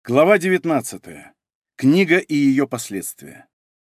Глава 19. Книга и ее последствия.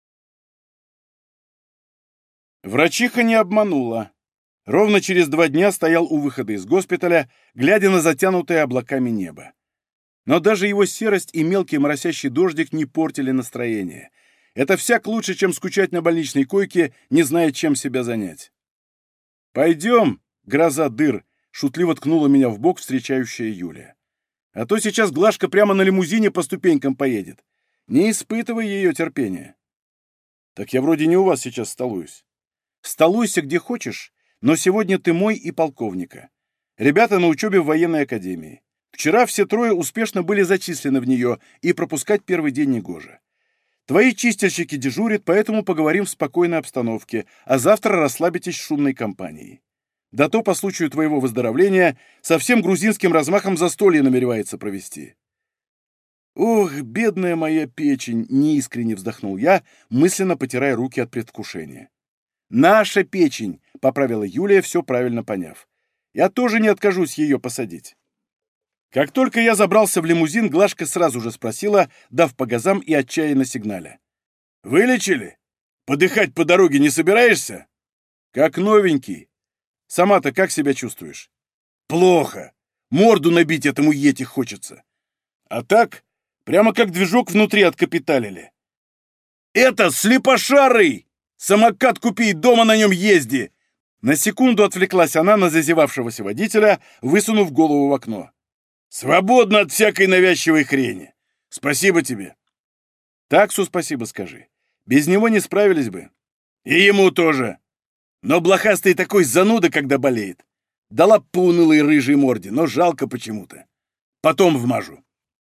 Врачиха не обманула. Ровно через 2 дня стоял у выхода из госпиталя, глядя на затянутое облаками небо. Но даже его серость и мелкий моросящий дождик не портили настроение. Это всяк лучше, чем скучать на больничной койке, не зная, чем себя занять. «Пойдем, гроза дыр!» — шутливо ткнула меня в бок встречающая Юлия. «А то сейчас Глашка прямо на лимузине по ступенькам поедет. Не испытывай ее терпения». «Так я вроде не у вас сейчас столуюсь». «Столуйся где хочешь, но сегодня ты мой и полковника. Ребята на учебе в военной академии. Вчера все 3 успешно были зачислены в нее, и пропускать первый день негоже. Твои чистильщики дежурят, поэтому поговорим в спокойной обстановке, а завтра расслабитесь в шумной компании. Да то по случаю твоего выздоровления со всем грузинским размахом застолье намеревается провести». «Ох, бедная моя печень!» — неискренне вздохнул я, мысленно потирая руки от предвкушения. «Наша печень!» — поправила Юлия, все правильно поняв. «Я тоже не откажусь ее посадить». Как только я забрался в лимузин, Глашка сразу же спросила, дав по газам и отчаянно сигналя. «Вылечили? Подыхать по дороге не собираешься?» «Как новенький. Сама-то как себя чувствуешь?» «Плохо. Морду набить этому йети хочется. А так, прямо как движок внутри откапиталили. Это слепошарый! Самокат купи и дома на нем езди!» На секунду отвлеклась она на зазевавшегося водителя, высунув голову в окно. «Свободно от всякой навязчивой хрени. Спасибо тебе». «Таксу спасибо скажи. Без него не справились бы». «И ему тоже. Но блохастый такой зануда, когда болеет. Дала по унылой рыжей морде, но жалко почему-то. Потом вмажу».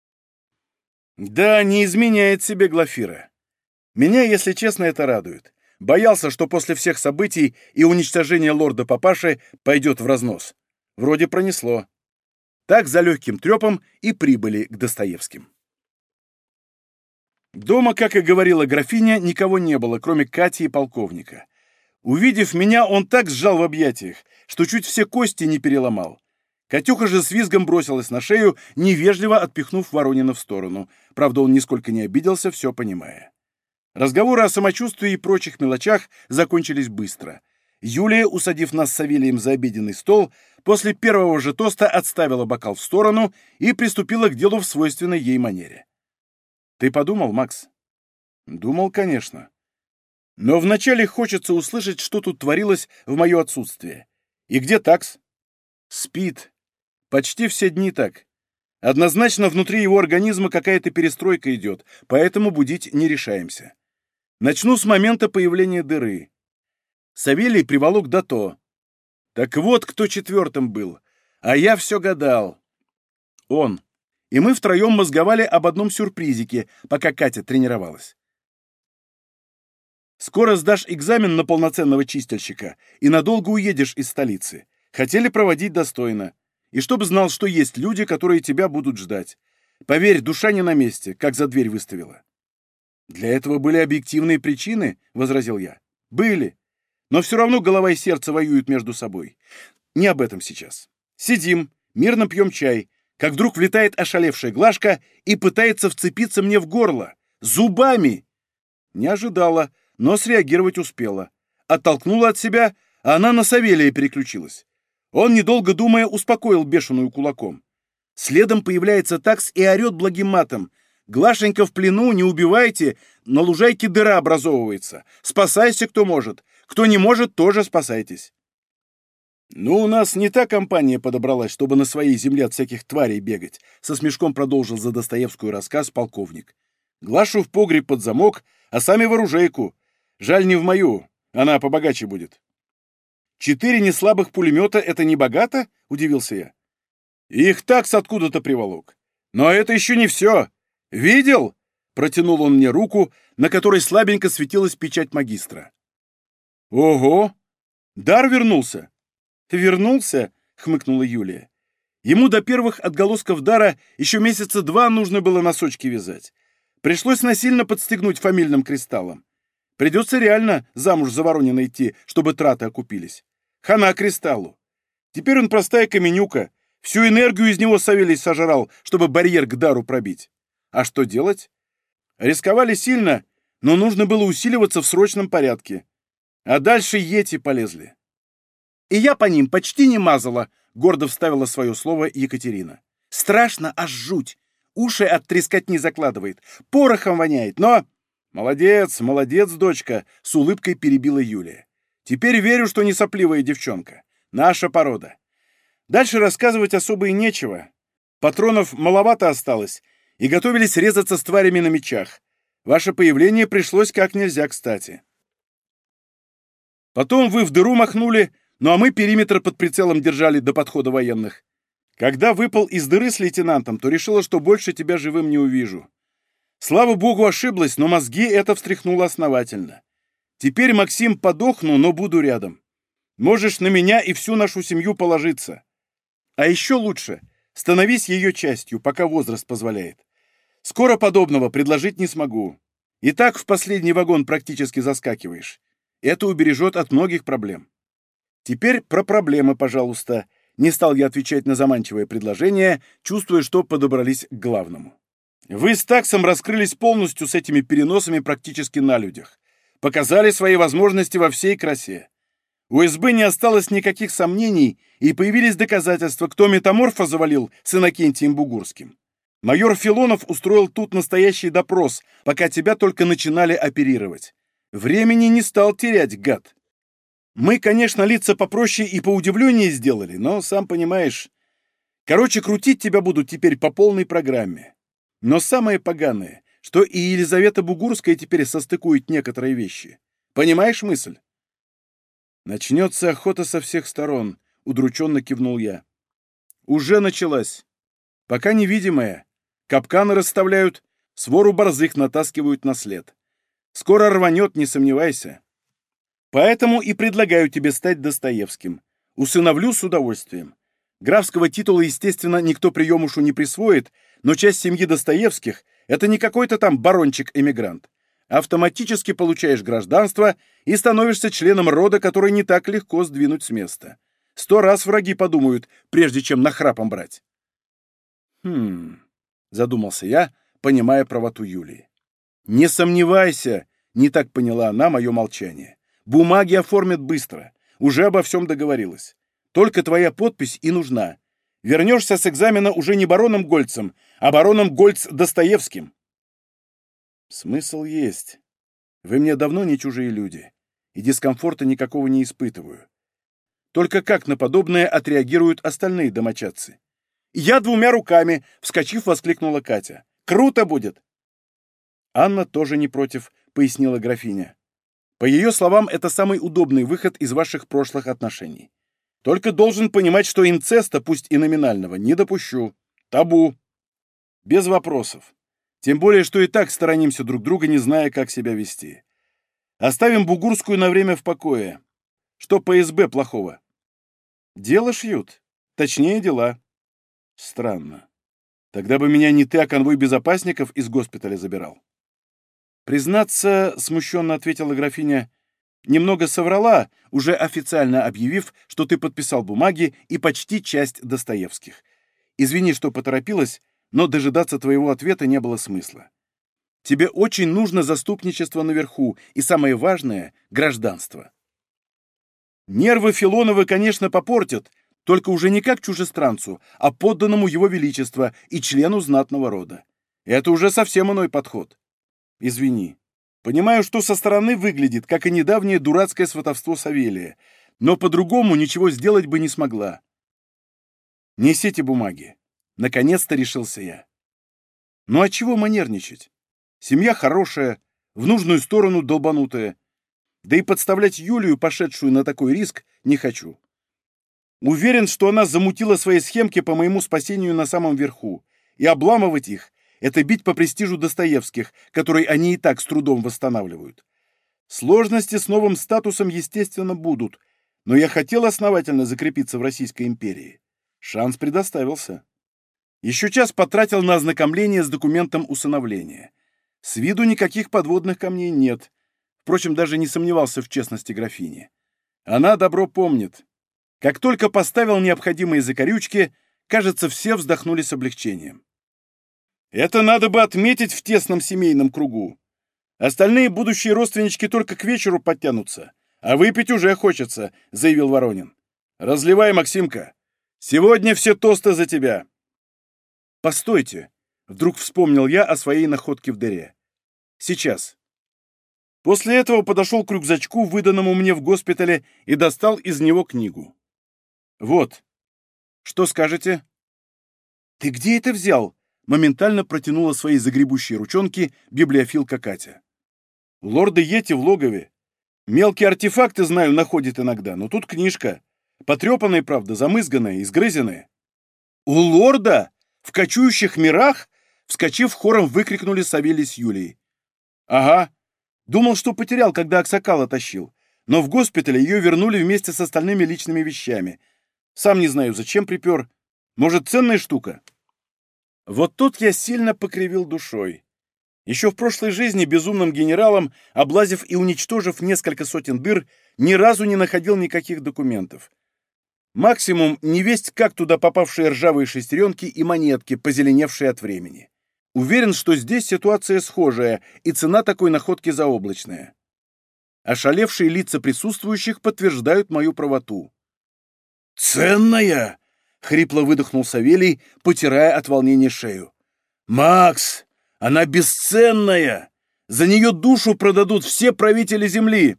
«Да, не изменяет себе Глафира. Меня, если честно, это радует. Боялся, что после всех событий и уничтожения лорда-папаши пойдет в разнос. Вроде пронесло». Так за легким трепом и прибыли к Достоевским. Дома, как и говорила графиня, никого не было, кроме Кати и полковника. Увидев меня, он так сжал в объятиях, что чуть все кости не переломал. Катюха же с визгом бросилась на шею, невежливо отпихнув Воронина в сторону. Правда, он нисколько не обиделся, все понимая. Разговоры о самочувствии и прочих мелочах закончились быстро. Юлия, усадив нас с Савелием за обеденный стол, после первого же тоста отставила бокал в сторону и приступила к делу в свойственной ей манере. «Ты подумал, Макс?» «Думал, конечно. Но вначале хочется услышать, что тут творилось в мое отсутствие. И где такс?» «Спит. Почти все дни так. Однозначно внутри его организма какая-то перестройка идет, поэтому будить не решаемся. Начну с момента появления дыры. Савелий приволок Дато. Так вот, кто 4-м был. А я все гадал. Он. И мы втроем мозговали об одном сюрпризике, пока Катя тренировалась. Скоро сдашь экзамен на полноценного чистильщика и надолго уедешь из столицы. Хотели проводить достойно. И чтобы знал, что есть люди, которые тебя будут ждать. Поверь, душа не на месте, как за дверь выставила. «Для этого были объективные причины», — возразил я. «Были. Но все равно голова и сердце воюют между собой. Не об этом сейчас. Сидим, мирно пьем чай, как вдруг влетает ошалевшая Глашка и пытается вцепиться мне в горло. Зубами! Не ожидала, но среагировать успела. Оттолкнула от себя, а она на Савелия переключилась. Он, недолго думая, успокоил бешеную кулаком. Следом появляется такс и орет благим матом. «Глашенька в плену, не убивайте, на лужайке дыра образовывается. Спасайся, кто может. Кто не может, тоже спасайтесь». «Ну, у нас не та компания подобралась, чтобы на своей земле от всяких тварей бегать», со смешком продолжил за Достоевскую рассказ полковник. «Глашу в погреб под замок, а сами в оружейку. Жаль, не в мою, она побогаче будет». 4 неслабых пулемета — это не богато?» — удивился я. «Их такс откуда-то приволок. Но это еще не все. Видел?» — протянул он мне руку, на которой слабенько светилась печать магистра. «Ого! Дар вернулся!» «Вернулся?» — хмыкнула Юлия. «Ему до первых отголосков дара еще месяца 2 нужно было носочки вязать. Пришлось насильно подстегнуть фамильным кристаллом. Придется реально замуж за Воронина идти, чтобы траты окупились. Хана кристаллу. Теперь он простая каменюка. Всю энергию из него Савелий сожрал, чтобы барьер к дару пробить. А что делать? Рисковали сильно, но нужно было усиливаться в срочном порядке. А дальше йети полезли. И я по ним почти не мазала, гордо вставила свое слово Екатерина. Страшно, аж жуть. Уши от трескотни закладывает, порохом воняет, но... Молодец, молодец, дочка, с улыбкой перебила Юлия. Теперь верю, что не сопливая девчонка. Наша порода. Дальше рассказывать особо и нечего. Патронов маловато осталось, и готовились резаться с тварями на мечах. Ваше появление пришлось как нельзя кстати. Потом вы в дыру махнули, ну а мы периметр под прицелом держали до подхода военных. Когда выпал из дыры с лейтенантом, то решила, что больше тебя живым не увижу. Слава богу, ошиблась, но мозги это встряхнуло основательно. Теперь, Максим, подохну, но буду рядом. Можешь на меня и всю нашу семью положиться. А еще лучше, становись ее частью, пока возраст позволяет. Скоро подобного предложить не смогу. И так в последний вагон практически заскакиваешь. Это убережет от многих проблем. Теперь про проблемы, пожалуйста. Не стал я отвечать на заманчивое предложение, чувствуя, что подобрались к главному. Вы с Таксом раскрылись полностью с этими переносами практически на людях. Показали свои возможности во всей красе. У СБ не осталось никаких сомнений, и появились доказательства, кто метаморфа завалил с Иннокентием Бугурским. Майор Филонов устроил тут настоящий допрос, пока тебя только начинали оперировать. Времени не стал терять, гад. Мы, конечно, лица попроще и поудивленнее сделали, но, сам понимаешь... Короче, крутить тебя будут теперь по полной программе. Но самое поганое, что и Елизавета Бугурская теперь состыкует некоторые вещи. Понимаешь мысль? Начнется охота со всех сторон, удрученно кивнул я. Уже началась. Пока невидимая. Капканы расставляют, свору борзых натаскивают на след. Скоро рванет, не сомневайся. Поэтому и предлагаю тебе стать Достоевским. Усыновлю с удовольствием. Графского титула, естественно, никто приемушу не присвоит, но часть семьи Достоевских — это не какой-то там барончик-эмигрант. Автоматически получаешь гражданство и становишься членом рода, который не так легко сдвинуть с места. 100 раз враги подумают, прежде чем нахрапом брать. Задумался я, понимая правоту Юлии. Не сомневайся, не так поняла она мое молчание. Бумаги оформят быстро, уже обо всем договорилась. Только твоя подпись и нужна. Вернешься с экзамена уже не бароном Гольцем, а бароном Гольц-Достоевским. Смысл есть. Вы мне давно не чужие люди, и дискомфорта никакого не испытываю. Только как на подобное отреагируют остальные домочадцы? «Я 2 руками!» — вскочив, воскликнула Катя. «Круто будет!» Анна тоже не против, пояснила графиня. По ее словам, это самый удобный выход из ваших прошлых отношений. Только должен понимать, что инцеста, пусть и номинального, не допущу. Табу. Без вопросов. Тем более, что и так сторонимся друг друга, не зная, как себя вести. Оставим Бугурскую на время в покое. Что по СБ плохого? Дело шьют. Точнее, дела. Странно. Тогда бы меня не ты, а конвой безопасников из госпиталя забирал. Признаться, смущенно ответила графиня, немного соврала, уже официально объявив, что ты подписал бумаги и почти часть Достоевских. Извини, что поторопилась, но дожидаться твоего ответа не было смысла. Тебе очень нужно заступничество наверху и, самое важное, гражданство. Нервы Филонова, конечно, попортят, только уже не как чужестранцу, а подданному его величества и члену знатного рода. Это уже совсем иной подход. Извини. Понимаю, что со стороны выглядит, как и недавнее дурацкое сватовство Савелия, но по-другому ничего сделать бы не смогла. Несите бумаги. Наконец-то решился я. Ну а чего манерничать? Семья хорошая, в нужную сторону долбанутая. Да и подставлять Юлию, пошедшую на такой риск, не хочу. Уверен, что она замутила свои схемки по моему спасению на самом верху, и обламывать их — это бить по престижу Достоевских, который они и так с трудом восстанавливают. Сложности с новым статусом, естественно, будут, но я хотел основательно закрепиться в Российской империи. Шанс предоставился. Еще час потратил на ознакомление с документом усыновления. С виду никаких подводных камней нет. Впрочем, даже не сомневался в честности графини. Она добро помнит. Как только поставил необходимые закорючки, кажется, все вздохнули с облегчением. Это надо бы отметить в тесном семейном кругу. Остальные будущие родственнички только к вечеру подтянутся, а выпить уже хочется, заявил Воронин. Разливай, Максимка. Сегодня все тосты за тебя. Постойте, вдруг вспомнил я о своей находке в дыре. Сейчас. После этого подошел к рюкзачку, выданному мне в госпитале, и достал из него книгу. Вот. Что скажете? Ты где это взял? Моментально протянула свои загребущие ручонки библиофилка Катя. У лорда Йети в логове. Мелкие артефакты, знаю, находит иногда, но тут книжка. Потрепанная, правда, замызганная, изгрызенная. У лорда? В кочующих мирах? Вскочив, хором выкрикнули Савелий с Юлией. Ага. Думал, что потерял, когда Аксакала тащил. Но в госпитале ее вернули вместе с остальными личными вещами. Сам не знаю, зачем припер. Может, ценная штука? Вот тут я сильно покривил душой. Еще в прошлой жизни безумным генералом, облазив и уничтожив несколько сотен дыр, ни разу не находил никаких документов. Максимум невесть как туда попавшие ржавые шестеренки и монетки, позеленевшие от времени. Уверен, что здесь ситуация схожая, и цена такой находки заоблачная. Ошалевшие лица присутствующих подтверждают мою правоту. «Ценная!» — хрипло выдохнул Савелий, потирая от волнения шею. «Макс, она бесценная! За нее душу продадут все правители земли!»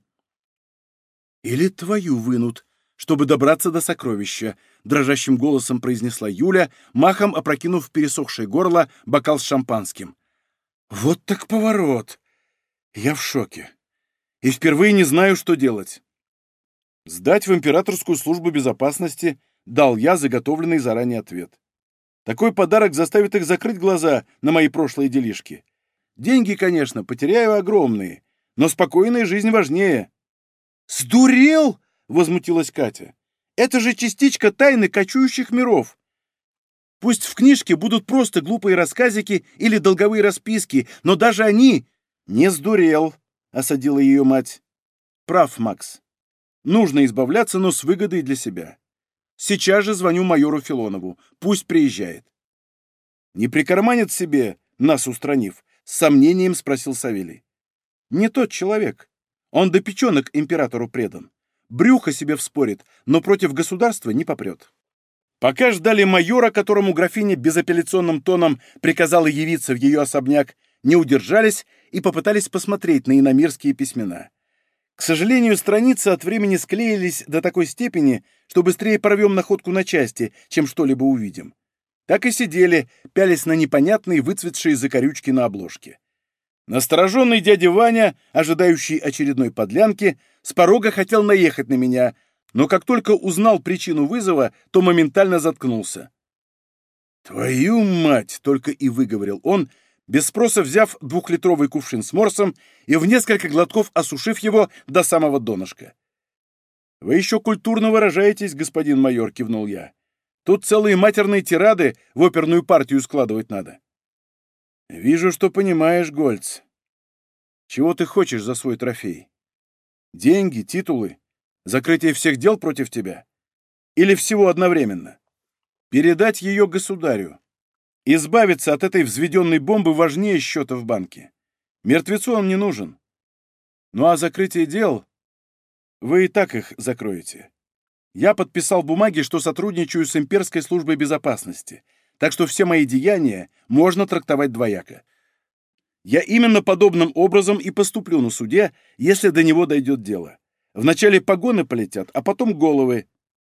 «Или твою вынут, чтобы добраться до сокровища», — дрожащим голосом произнесла Юля, махом опрокинув пересохшее горло бокал с шампанским. «Вот так поворот! Я в шоке. И впервые не знаю, что делать». «Сдать в императорскую службу безопасности», — дал я заготовленный заранее ответ. «Такой подарок заставит их закрыть глаза на мои прошлые делишки. Деньги, конечно, потеряю огромные, но спокойная жизнь важнее». «Сдурел?» — возмутилась Катя. «Это же частичка тайны кочующих миров. Пусть в книжке будут просто глупые рассказики или долговые расписки, но даже они...» «Не сдурел», — осадила ее мать. «Прав, Макс. Нужно избавляться, но с выгодой для себя. Сейчас же звоню майору Филонову. Пусть приезжает». «Не прикарманит себе, нас устранив?» — с сомнением спросил Савелий. «Не тот человек. Он до печенок императору предан. Брюхо себе вспорит, но против государства не попрет». Пока ждали майора, которому графиня безапелляционным тоном приказала явиться в ее особняк, не удержались и попытались посмотреть на иномирские письмена. К сожалению, страницы от времени склеились до такой степени, что быстрее порвем находку на части, чем что-либо увидим. Так и сидели, пялись на непонятные выцветшие закорючки на обложке. Настороженный дядя Ваня, ожидающий очередной подлянки, с порога хотел наехать на меня, но как только узнал причину вызова, то моментально заткнулся. «Твою мать!» — только и выговорил он, без спроса взяв 2-литровый кувшин с морсом и в несколько глотков осушив его до самого донышка. «Вы еще культурно выражаетесь, господин майор», — кивнул я. «Тут целые матерные тирады в оперную партию складывать надо». «Вижу, что понимаешь, Гольц. Чего ты хочешь за свой трофей? Деньги, титулы, закрытие всех дел против тебя? Или всего одновременно? Передать ее государю. Избавиться от этой взведенной бомбы важнее счета в банке. Мертвецу он не нужен. Ну а закрытие дел... Вы и так их закроете. Я подписал бумаги, что сотрудничаю с имперской службой безопасности, так что все мои деяния можно трактовать двояко. Я именно подобным образом и поступлю на суде, если до него дойдет дело. Вначале погоны полетят, а потом головы.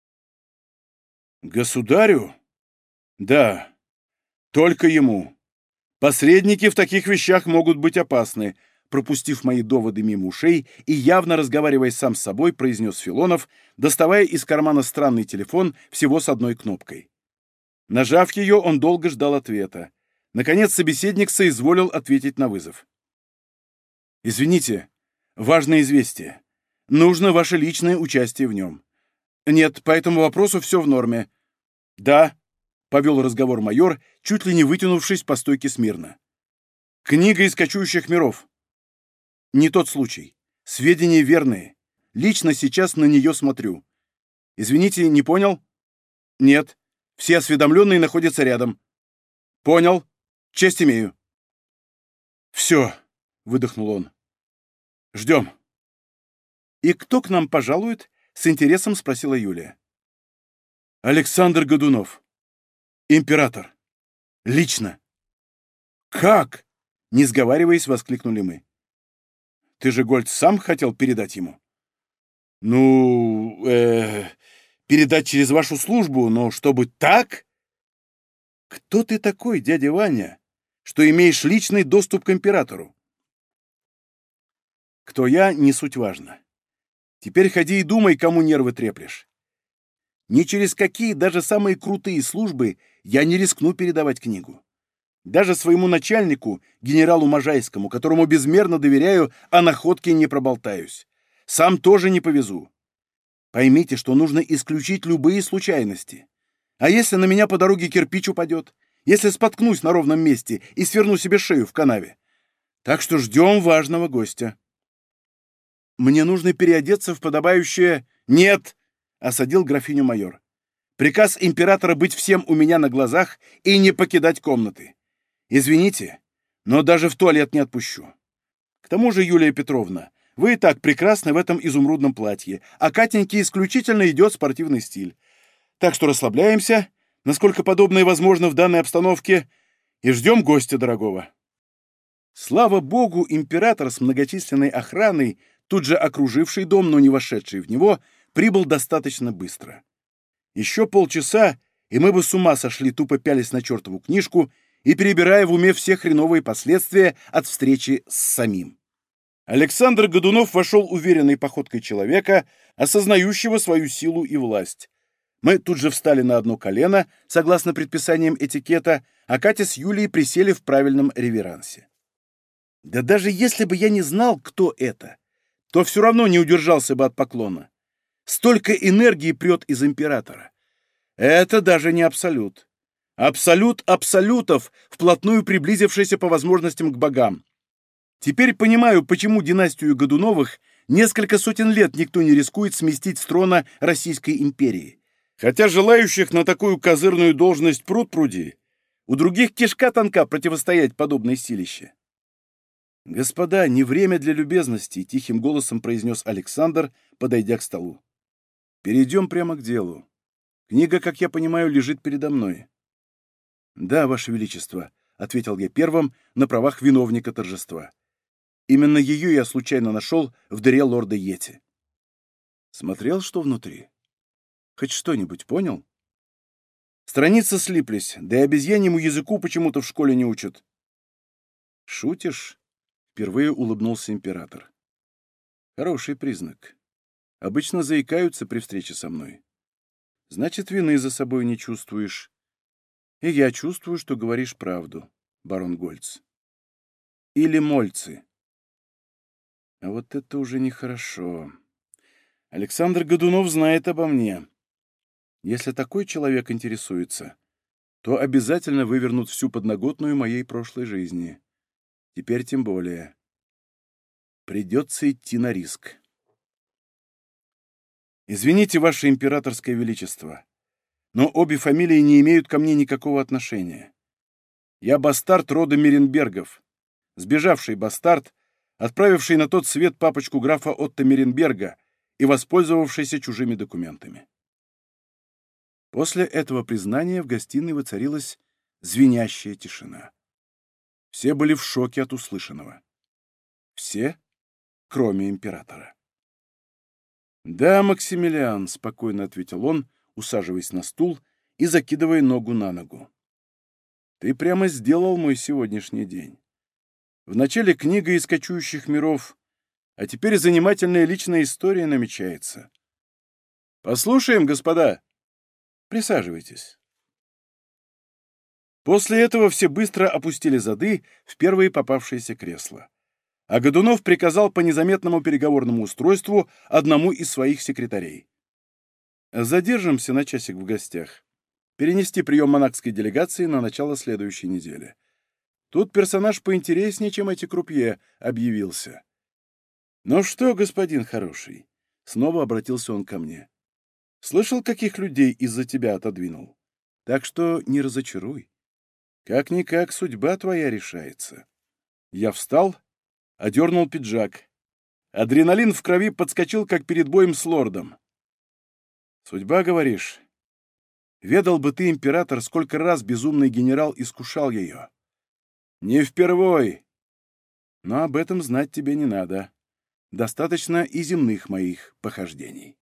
Государю? Да, только ему. Посредники в таких вещах могут быть опасны, пропустив мои доводы мимо ушей и явно разговаривая сам с собой, произнес Филонов, доставая из кармана странный телефон всего с одной кнопкой. Нажав ее, он долго ждал ответа. Наконец собеседник соизволил ответить на вызов. «Извините, важное известие. Нужно ваше личное участие в нем. Нет, по этому вопросу все в норме. Да», — повел разговор майор, чуть ли не вытянувшись по стойке смирно. «Книга из кочующих миров. Не тот случай. Сведения верные. Лично сейчас на нее смотрю. Извините, не понял? Нет. Все осведомленные находятся рядом. Понял. Честь имею». «Все», — выдохнул он. «Ждем». «И кто к нам пожалует?» — с интересом спросила Юлия. «Александр Годунов. Император. Лично». «Как?» — не сговариваясь, воскликнули мы. «Ты же, Гольц, сам хотел передать ему?» «Ну, передать через вашу службу, но чтобы так?» «Кто ты такой, дядя Ваня, что имеешь личный доступ к императору?» «Кто я, не суть важно. Теперь ходи и думай, кому нервы треплешь. Ни через какие, даже самые крутые службы я не рискну передавать книгу. Даже своему начальнику, генералу Можайскому, которому безмерно доверяю, о находке не проболтаюсь. Сам тоже не повезу. Поймите, что нужно исключить любые случайности. А если на меня по дороге кирпич упадет? Если споткнусь на ровном месте и сверну себе шею в канаве? Так что ждем важного гостя. Мне нужно переодеться в подобающее... Нет! — осадил графиню майор. Приказ императора быть всем у меня на глазах и не покидать комнаты. Извините, но даже в туалет не отпущу. К тому же, Юлия Петровна, вы и так прекрасны в этом изумрудном платье, а Катеньке исключительно идет спортивный стиль. Так что расслабляемся, насколько подобное возможно в данной обстановке, и ждем гостя дорогого. Слава богу, император с многочисленной охраной, тут же окруживший дом, но не вошедший в него, прибыл достаточно быстро. Еще полчаса, и мы бы с ума сошли, тупо пялись на чертову книжку и перебирая в уме все хреновые последствия от встречи с самим. Александр Годунов вошел уверенной походкой человека, осознающего свою силу и власть. Мы тут же встали на одно колено, согласно предписаниям этикета, а Катя с Юлией присели в правильном реверансе. Да даже если бы я не знал, кто это, то все равно не удержался бы от поклона. Столько энергии прет из императора. Это даже не абсолют. Абсолют абсолютов, вплотную приблизившийся по возможностям к богам. Теперь понимаю, почему династию Годуновых несколько сотен лет никто не рискует сместить с трона Российской империи. Хотя желающих на такую козырную должность пруд-пруди, у других кишка тонка противостоять подобной силище. «Господа, не время для любезностей», — тихим голосом произнес Александр, подойдя к столу. «Перейдем прямо к делу. Книга, как я понимаю, лежит передо мной». «Да, Ваше Величество», — ответил я первым на правах виновника торжества. «Именно ее я случайно нашел в дыре лорда Йети». «Смотрел, что внутри? Хоть что-нибудь понял?» «Страницы слиплись, да и обезьяньему языку почему-то в школе не учат». «Шутишь?» — впервые улыбнулся император. «Хороший признак. Обычно заикаются при встрече со мной. Значит, вины за собой не чувствуешь. И я чувствую, что говоришь правду, барон Гольц. Или Мольцы. А вот это уже нехорошо. Александр Годунов знает обо мне. Если такой человек интересуется, то обязательно вывернут всю подноготную моей прошлой жизни. Теперь тем более. Придется идти на риск. Извините, Ваше Императорское Величество, но обе фамилии не имеют ко мне никакого отношения. Я бастард рода Меренбергов, сбежавший бастард, отправивший на тот свет папочку графа Отто Меренберга и воспользовавшийся чужими документами. После этого признания в гостиной воцарилась звенящая тишина. Все были в шоке от услышанного. Все, кроме императора. «Да, Максимилиан», — спокойно ответил он, усаживаясь на стул и закидывая ногу на ногу. «Ты прямо сделал мой сегодняшний день. Вначале книга из кочующих миров, а теперь занимательная личная история намечается. Послушаем, господа. Присаживайтесь». После этого все быстро опустили зады в первые попавшиеся кресла. А Годунов приказал по незаметному переговорному устройству одному из своих секретарей. «Задержимся на часик в гостях. Перенести прием монархской делегации на начало следующей недели. Тут персонаж поинтереснее, чем эти крупье, объявился». «Ну что, господин хороший?» — снова обратился он ко мне. «Слышал, каких людей из-за тебя отодвинул? Так что не разочаруй. Как-никак судьба твоя решается. Я встал, одернул пиджак. Адреналин в крови подскочил, как перед боем с лордом. Судьба, говоришь? Ведал бы ты, император, сколько раз безумный генерал искушал ее. Не впервой. Но об этом знать тебе не надо. Достаточно и земных моих похождений.